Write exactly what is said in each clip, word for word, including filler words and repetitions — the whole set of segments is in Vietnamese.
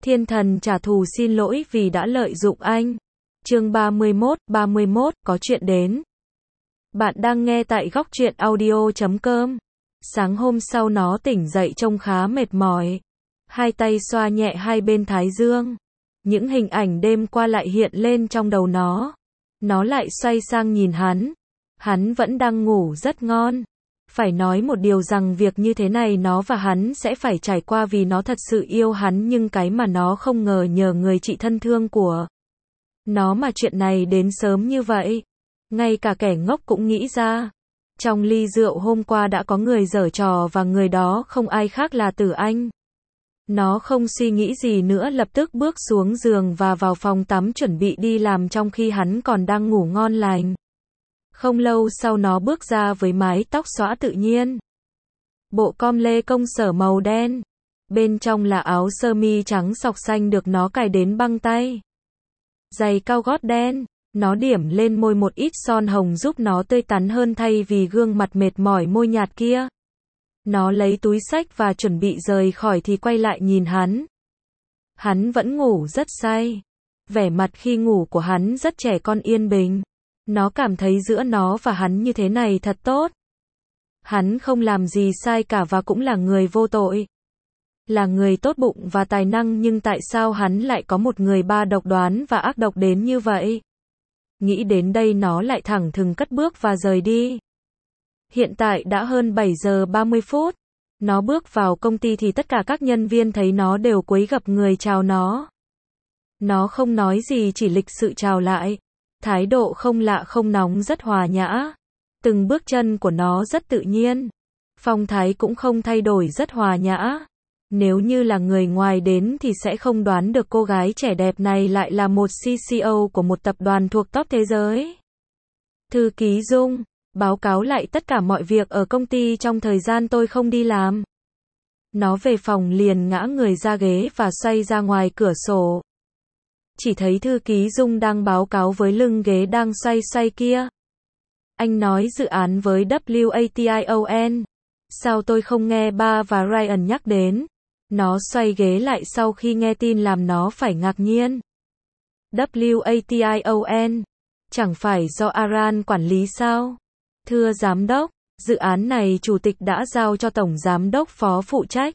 Thiên thần trả thù xin lỗi vì đã lợi dụng anh. Chương ba mươi mốt, ba mươi mốt, có chuyện đến. Bạn đang nghe tại góc truyện audio chấm com. Sáng hôm sau nó tỉnh dậy trông khá mệt mỏi. Hai tay xoa nhẹ hai bên thái dương. Những hình ảnh đêm qua lại hiện lên trong đầu nó. Nó lại xoay sang nhìn hắn. Hắn vẫn đang ngủ rất ngon. Phải nói một điều rằng việc như thế này nó và hắn sẽ phải trải qua vì nó thật sự yêu hắn, nhưng cái mà nó không ngờ nhờ người chị thân thương của nó mà chuyện này đến sớm như vậy. Ngay cả kẻ ngốc cũng nghĩ ra. Trong ly rượu hôm qua đã có người giở trò và người đó không ai khác là Tử Anh. Nó không suy nghĩ gì nữa, lập tức bước xuống giường và vào phòng tắm chuẩn bị đi làm trong khi hắn còn đang ngủ ngon lành. Không lâu sau nó bước ra với mái tóc xõa tự nhiên. Bộ com lê công sở màu đen. Bên trong là áo sơ mi trắng sọc xanh được nó cài đến băng tay. Giày cao gót đen. Nó điểm lên môi một ít son hồng giúp nó tươi tắn hơn thay vì gương mặt mệt mỏi môi nhạt kia. Nó lấy túi xách và chuẩn bị rời khỏi thì quay lại nhìn hắn. Hắn vẫn ngủ rất say. Vẻ mặt khi ngủ của hắn rất trẻ con yên bình. Nó cảm thấy giữa nó và hắn như thế này thật tốt. Hắn không làm gì sai cả và cũng là người vô tội. Là người tốt bụng và tài năng, nhưng tại sao hắn lại có một người ba độc đoán và ác độc đến như vậy? Nghĩ đến đây nó lại thẳng thừng cất bước và rời đi. Hiện tại đã hơn bảy giờ ba mươi phút. Nó bước vào công ty thì tất cả các nhân viên thấy nó đều cúi gập người chào nó. Nó không nói gì, chỉ lịch sự chào lại. Thái độ không lạ không nóng, rất hòa nhã. Từng bước chân của nó rất tự nhiên. Phong thái cũng không thay đổi, rất hòa nhã. Nếu như là người ngoài đến thì sẽ không đoán được cô gái trẻ đẹp này lại là một xê xê ô của một tập đoàn thuộc top thế giới. Thư ký Dung, báo cáo lại tất cả mọi việc ở công ty trong thời gian tôi không đi làm. Nó về phòng liền ngã người ra ghế và xoay ra ngoài cửa sổ. Chỉ thấy thư ký Dung đang báo cáo với lưng ghế đang xoay xoay kia. Anh nói dự án với WATION. Sao tôi không nghe ba và Ryan nhắc đến? Nó xoay ghế lại sau khi nghe tin làm nó phải ngạc nhiên. WATION? Chẳng phải do Aran quản lý sao? Thưa giám đốc, dự án này chủ tịch đã giao cho tổng giám đốc phó phụ trách.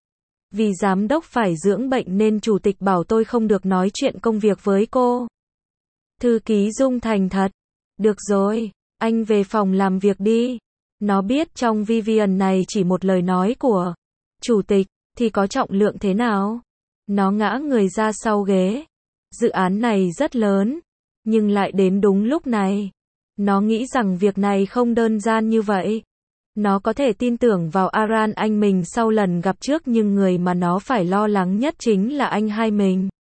Vì giám đốc phải dưỡng bệnh nên chủ tịch bảo tôi không được nói chuyện công việc với cô. Thư ký Dung thành thật. Được rồi, anh về phòng làm việc đi. Nó biết trong Vivian này chỉ một lời nói của chủ tịch thì có trọng lượng thế nào. Nó ngã người ra sau ghế. Dự án này rất lớn, nhưng lại đến đúng lúc này. Nó nghĩ rằng việc này không đơn giản như vậy. Nó có thể tin tưởng vào Aran anh mình sau lần gặp trước, nhưng người mà nó phải lo lắng nhất chính là anh hai mình.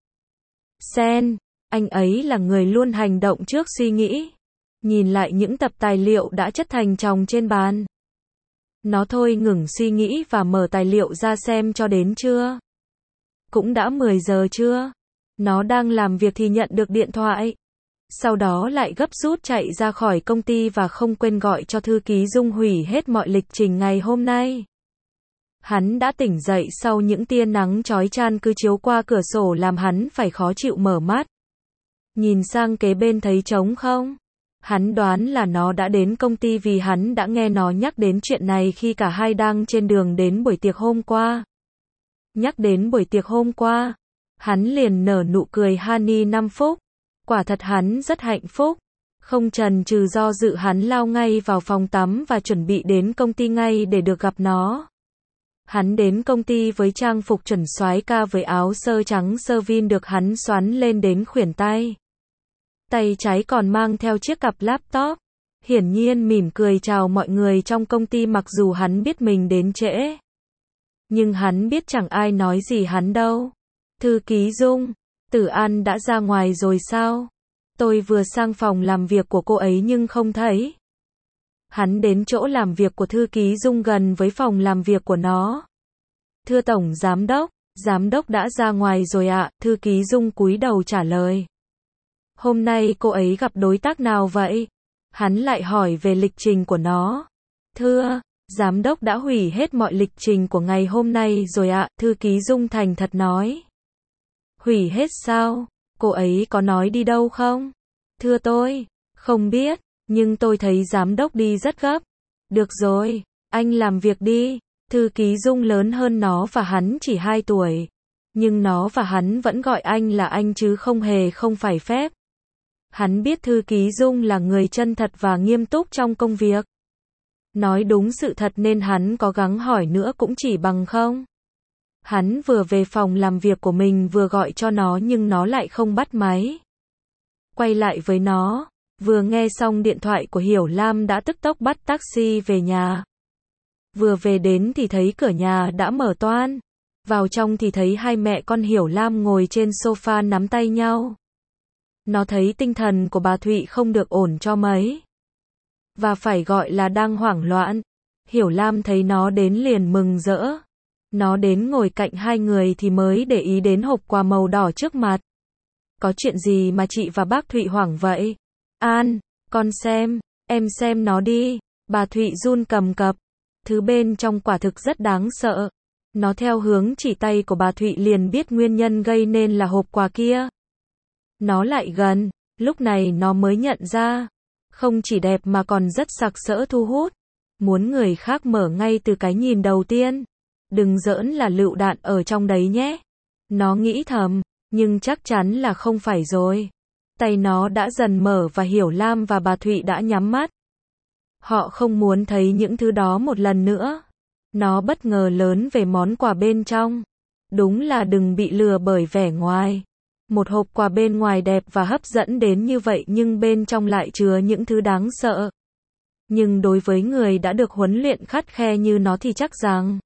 Sen, anh ấy là người luôn hành động trước suy nghĩ. Nhìn lại những tập tài liệu đã chất thành chồng trên bàn. Nó thôi ngừng suy nghĩ và mở tài liệu ra xem cho đến trưa. Cũng đã mười giờ trưa. Nó đang làm việc thì nhận được điện thoại. Sau đó lại gấp rút chạy ra khỏi công ty và không quên gọi cho thư ký Dung hủy hết mọi lịch trình ngày hôm nay. Hắn đã tỉnh dậy sau những tia nắng chói chang cứ chiếu qua cửa sổ làm hắn phải khó chịu mở mắt. Nhìn sang kế bên thấy trống không? Hắn đoán là nó đã đến công ty vì hắn đã nghe nó nhắc đến chuyện này khi cả hai đang trên đường đến buổi tiệc hôm qua. Nhắc đến buổi tiệc hôm qua, hắn liền nở nụ cười honey năm phút. Quả thật hắn rất hạnh phúc. Không chần chừ do dự, hắn lao ngay vào phòng tắm và chuẩn bị đến công ty ngay để được gặp nó. Hắn đến công ty với trang phục chuẩn soái ca với áo sơ trắng sơ vin được hắn xoắn lên đến khuỷu tay. Tay trái còn mang theo chiếc cặp laptop. Hiển nhiên mỉm cười chào mọi người trong công ty mặc dù hắn biết mình đến trễ. Nhưng hắn biết chẳng ai nói gì hắn đâu. Thư ký Dung, Tử An đã ra ngoài rồi sao? Tôi vừa sang phòng làm việc của cô ấy nhưng không thấy. Hắn đến chỗ làm việc của thư ký Dung gần với phòng làm việc của nó. Thưa tổng giám đốc, giám đốc đã ra ngoài rồi ạ, thư ký Dung cúi đầu trả lời. Hôm nay cô ấy gặp đối tác nào vậy? Hắn lại hỏi về lịch trình của nó. Thưa, giám đốc đã hủy hết mọi lịch trình của ngày hôm nay rồi ạ, thư ký Dung thành thật nói. Hủy hết sao? Cô ấy có nói đi đâu không? Thưa tôi, không biết, nhưng tôi thấy giám đốc đi rất gấp. Được rồi, anh làm việc đi. Thư ký Dung lớn hơn nó và hắn chỉ hai tuổi. Nhưng nó và hắn vẫn gọi anh là anh chứ không hề không phải phép. Hắn biết thư ký Dung là người chân thật và nghiêm túc trong công việc. Nói đúng sự thật nên hắn có gắng hỏi nữa cũng chỉ bằng không. Hắn vừa về phòng làm việc của mình vừa gọi cho nó nhưng nó lại không bắt máy. Quay lại với nó, vừa nghe xong điện thoại của Hiểu Lam đã tức tốc bắt taxi về nhà. Vừa về đến thì thấy cửa nhà đã mở toang. Vào trong thì thấy hai mẹ con Hiểu Lam ngồi trên sofa nắm tay nhau. Nó thấy tinh thần của bà Thụy không được ổn cho mấy. Và phải gọi là đang hoảng loạn. Hiểu Lam thấy nó đến liền mừng rỡ. Nó đến ngồi cạnh hai người thì mới để ý đến hộp quà màu đỏ trước mặt. Có chuyện gì mà chị và bác Thụy hoảng vậy? An, con xem, em xem nó đi. Bà Thụy run cầm cập. Thứ bên trong quả thực rất đáng sợ. Nó theo hướng chỉ tay của bà Thụy liền biết nguyên nhân gây nên là hộp quà kia. Nó lại gần, lúc này nó mới nhận ra. Không chỉ đẹp mà còn rất sặc sỡ thu hút. Muốn người khác mở ngay từ cái nhìn đầu tiên. Đừng giỡn là lựu đạn ở trong đấy nhé. Nó nghĩ thầm, nhưng chắc chắn là không phải rồi. Tay nó đã dần mở và Hiểu Lam và bà Thụy đã nhắm mắt. Họ không muốn thấy những thứ đó một lần nữa. Nó bất ngờ lớn về món quà bên trong. Đúng là đừng bị lừa bởi vẻ ngoài. Một hộp quà bên ngoài đẹp và hấp dẫn đến như vậy nhưng bên trong lại chứa những thứ đáng sợ. Nhưng đối với người đã được huấn luyện khắt khe như nó thì chắc rằng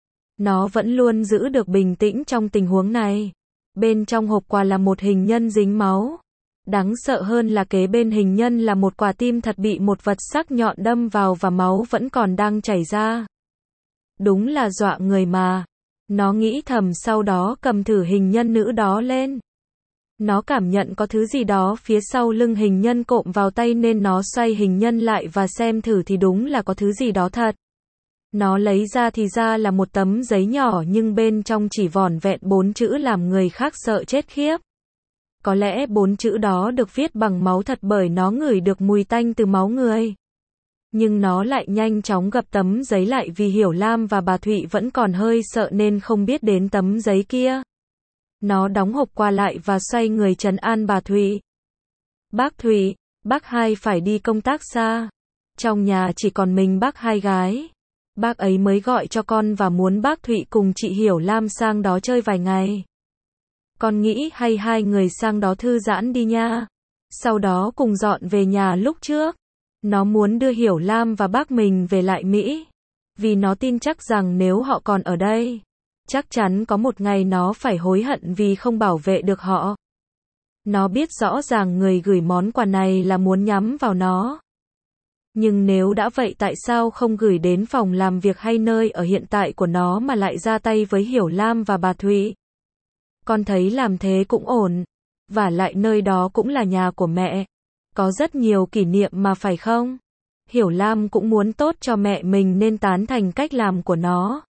nó vẫn luôn giữ được bình tĩnh trong tình huống này. Bên trong hộp quà là một hình nhân dính máu. Đáng sợ hơn là kế bên hình nhân là một quả tim thật bị một vật sắc nhọn đâm vào và máu vẫn còn đang chảy ra. Đúng là dọa người mà. Nó nghĩ thầm sau đó cầm thử hình nhân nữ đó lên. Nó cảm nhận có thứ gì đó phía sau lưng hình nhân cộm vào tay nên nó xoay hình nhân lại và xem thử thì đúng là có thứ gì đó thật. Nó lấy ra thì ra là một tấm giấy nhỏ nhưng bên trong chỉ vỏn vẹn bốn chữ làm người khác sợ chết khiếp. Có lẽ bốn chữ đó được viết bằng máu thật bởi nó ngửi được mùi tanh từ máu người. Nhưng nó lại nhanh chóng gập tấm giấy lại vì Hiểu Lam và bà Thụy vẫn còn hơi sợ nên không biết đến tấm giấy kia. Nó đóng hộp quà lại và xoay người trấn an bà Thụy. Bác Thụy, bác hai phải đi công tác xa. Trong nhà chỉ còn mình bác hai gái. Bác ấy mới gọi cho con và muốn bác Thụy cùng chị Hiểu Lam sang đó chơi vài ngày. Con nghĩ hay hai người sang đó thư giãn đi nha. Sau đó cùng dọn về nhà lúc trước. Nó muốn đưa Hiểu Lam và bác mình về lại Mỹ. Vì nó tin chắc rằng nếu họ còn ở đây, chắc chắn có một ngày nó phải hối hận vì không bảo vệ được họ. Nó biết rõ ràng người gửi món quà này là muốn nhắm vào nó. Nhưng nếu đã vậy tại sao không gửi đến phòng làm việc hay nơi ở hiện tại của nó mà lại ra tay với Hiểu Lam và bà Thụy? Con thấy làm thế cũng ổn. Và lại nơi đó cũng là nhà của mẹ. Có rất nhiều kỷ niệm mà phải không? Hiểu Lam cũng muốn tốt cho mẹ mình nên tán thành cách làm của nó.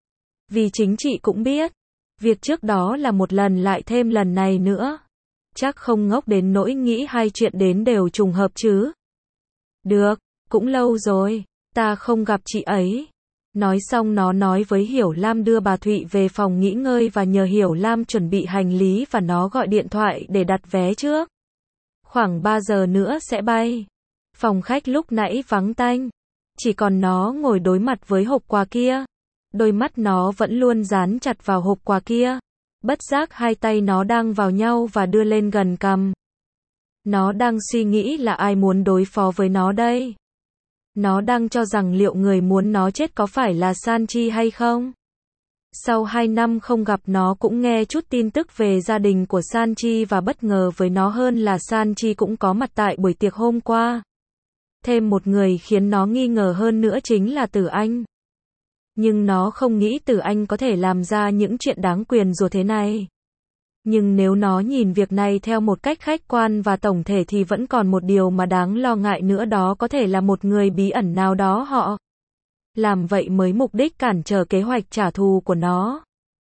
Vì chính chị cũng biết. Việc trước đó là một lần lại thêm lần này nữa. Chắc không ngốc đến nỗi nghĩ hai chuyện đến đều trùng hợp chứ. Được, cũng lâu rồi. Ta không gặp chị ấy. Nói xong nó nói với Hiểu Lam đưa bà Thụy về phòng nghỉ ngơi và nhờ Hiểu Lam chuẩn bị hành lý và nó gọi điện thoại để đặt vé trước. Khoảng ba giờ nữa sẽ bay. Phòng khách lúc nãy vắng tanh. Chỉ còn nó ngồi đối mặt với hộp quà kia. Đôi mắt nó vẫn luôn dán chặt vào hộp quà kia. Bất giác hai tay nó đang vào nhau và đưa lên gần cằm. Nó đang suy nghĩ là ai muốn đối phó với nó đây. Nó đang cho rằng liệu người muốn nó chết có phải là Sanchi hay không? Sau hai năm không gặp nó cũng nghe chút tin tức về gia đình của Sanchi và bất ngờ với nó hơn là Sanchi cũng có mặt tại buổi tiệc hôm qua. Thêm một người khiến nó nghi ngờ hơn nữa chính là Tử Anh. Nhưng nó không nghĩ Tử Anh có thể làm ra những chuyện đáng quyền rủa thế này. Nhưng nếu nó nhìn việc này theo một cách khách quan và tổng thể thì vẫn còn một điều mà đáng lo ngại nữa, đó có thể là một người bí ẩn nào đó họ làm vậy mới mục đích cản trở kế hoạch trả thù của nó.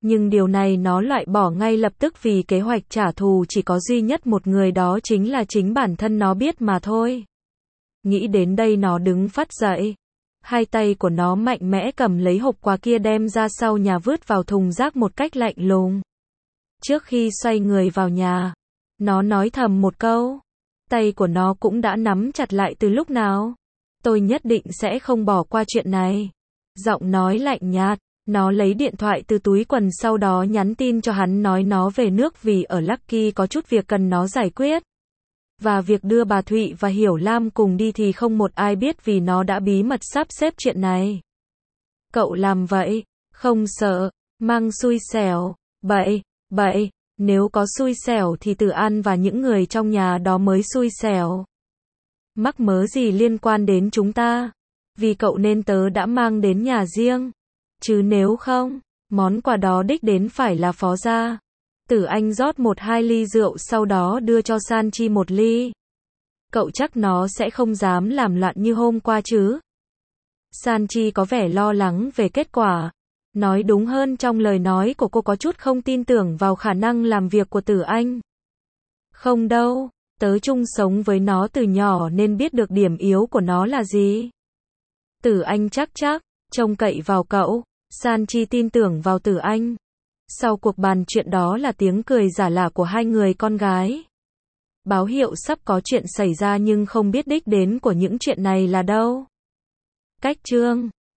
Nhưng điều này nó loại bỏ ngay lập tức vì kế hoạch trả thù chỉ có duy nhất một người, đó chính là chính bản thân nó biết mà thôi. Nghĩ đến đây nó đứng phắt dậy. Hai tay của nó mạnh mẽ cầm lấy hộp quà kia đem ra sau nhà vứt vào thùng rác một cách lạnh lùng. Trước khi xoay người vào nhà, nó nói thầm một câu. Tay của nó cũng đã nắm chặt lại từ lúc nào. Tôi nhất định sẽ không bỏ qua chuyện này. Giọng nói lạnh nhạt. Nó lấy điện thoại từ túi quần sau đó nhắn tin cho hắn nói nó về nước vì ở Lucky có chút việc cần nó giải quyết. Và việc đưa bà Thụy và Hiểu Lam cùng đi thì không một ai biết vì nó đã bí mật sắp xếp chuyện này. Cậu làm vậy, không sợ, mang xui xẻo, bậy, bậy, nếu có xui xẻo thì Tử An và những người trong nhà đó mới xui xẻo. Mắc mớ gì liên quan đến chúng ta? Vì cậu nên tớ đã mang đến nhà riêng. Chứ nếu không, món quà đó đích đến phải là Phó gia. Tử Anh rót một hai ly rượu sau đó đưa cho San Chi một ly. Cậu chắc nó sẽ không dám làm loạn như hôm qua chứ? San Chi có vẻ lo lắng về kết quả. Nói đúng hơn trong lời nói của cô có chút không tin tưởng vào khả năng làm việc của Tử Anh. Không đâu, tớ chung sống với nó từ nhỏ nên biết được điểm yếu của nó là gì. Tử Anh chắc chắc, trông cậy vào cậu. San Chi tin tưởng vào Tử Anh. Sau cuộc bàn chuyện đó là tiếng cười giả lả của hai người con gái. Báo hiệu sắp có chuyện xảy ra nhưng không biết đích đến của những chuyện này là đâu. Cách chương